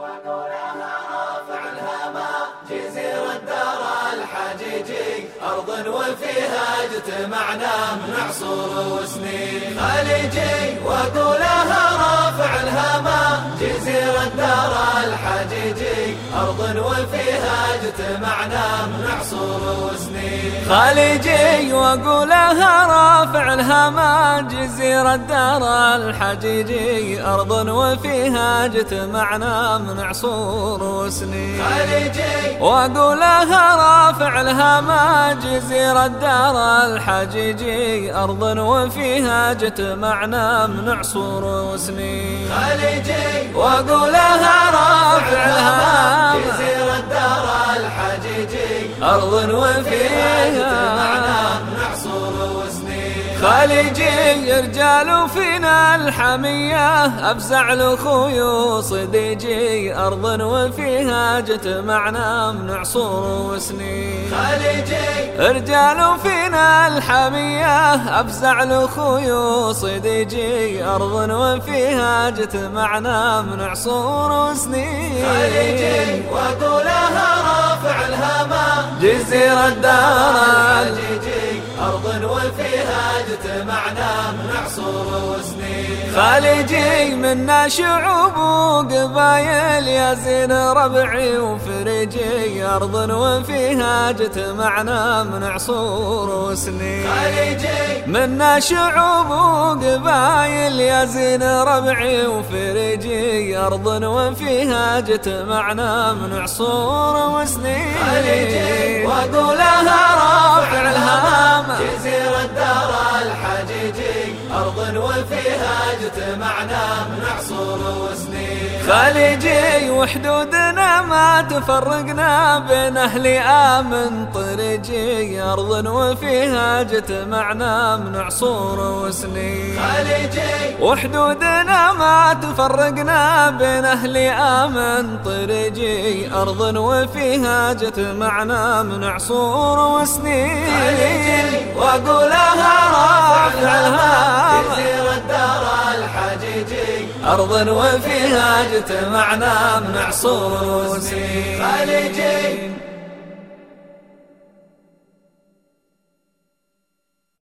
وقولها رافع الهمام جزيرة دار الحجيجي أرض وفيها اجتمعنا من عصور وسنين خليجي وقولها رافع الهمام جزيرة دار الحجيجي أرض وفيها اجتمعنا من عصور وسنين خليجي وقولها رافع الهمام جزيرة دار الحجيجي أرض وفيها اجتمعنا من عصور وسنين خليجي وقولها رافع الهمام جزيرة دار الحجيجي أرض وفيها اجتمعنا من عصور وسنين خليجي وقولها رافع الهمام جزيرة دار الحجيجي أرض وفيها اجتمعنا من عصور وسنين خليجي رجال فينا الحمية أفزع لأخوي وصديجي أرض وفيها اجتمعنا من عصور وسنين خليجي رجال فينا الحمية أفزع لأخوي وصديجي أرض وفيها اجتمعنا من عصور وسنين خليجي وقولها رافع الهمام جزيرة دار الحجيجي أرض وفيها اجتمعنا من عصور وسنين خليجي منا شعوب وقبايل يا زين ربعي وفريجي أرض وفيها اجتمعنا من عصور وسنين خليجي منا شعوب وقبايل يا زين ربعي وفريجي أرض وفيها اجتمعنا من عصور وسنين خليجي وقولها رافع الهمام جزيرة دار الحجيجي أرض وفيها اجتمعنا من عصور وسنين خليجي وحدودنا ما تفرقنا بين أهل آمن طريجي أرض وفيها اجتمعنا من عصور وسنين خليجي وحدودنا ما تفرقنا بين أهل آمن طريجي أرض وفيها اجتمعنا من عصور وسنين خليجي وأقولها رافع الهام جزيرة دار الحجيجي أرض وفيها اجتمعنا من عصور وسنين خليجي